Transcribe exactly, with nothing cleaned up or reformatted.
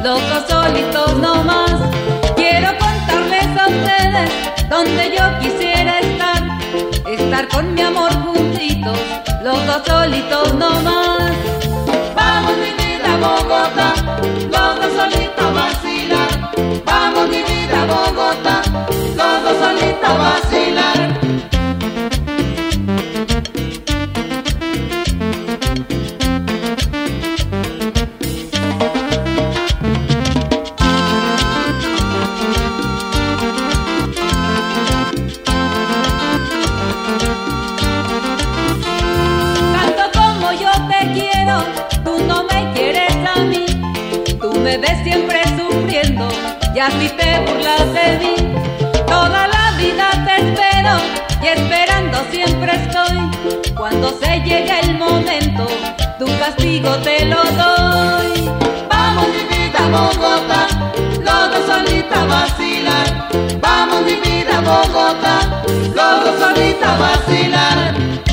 los dos solitos nomás. Quiero contarles a ustedes donde yo quisiera estar, estar con mi amor juntitos, los dos solitos nomás. Vamos mi vida a Bogotá, los dos solitos a vacilar. Vamos mi vida a Bogotá, los dos solitos a vacilar. Me ves siempre sufriendo y así te burlas de mí. Toda la vida te espero y esperando siempre estoy. Cuando se llegue el momento, tu castigo te lo doy. Vamos mi vida a Bogotá, los dos solitos a vacilar. Vamos mi vida a Bogotá, los dos solitos a vacilar.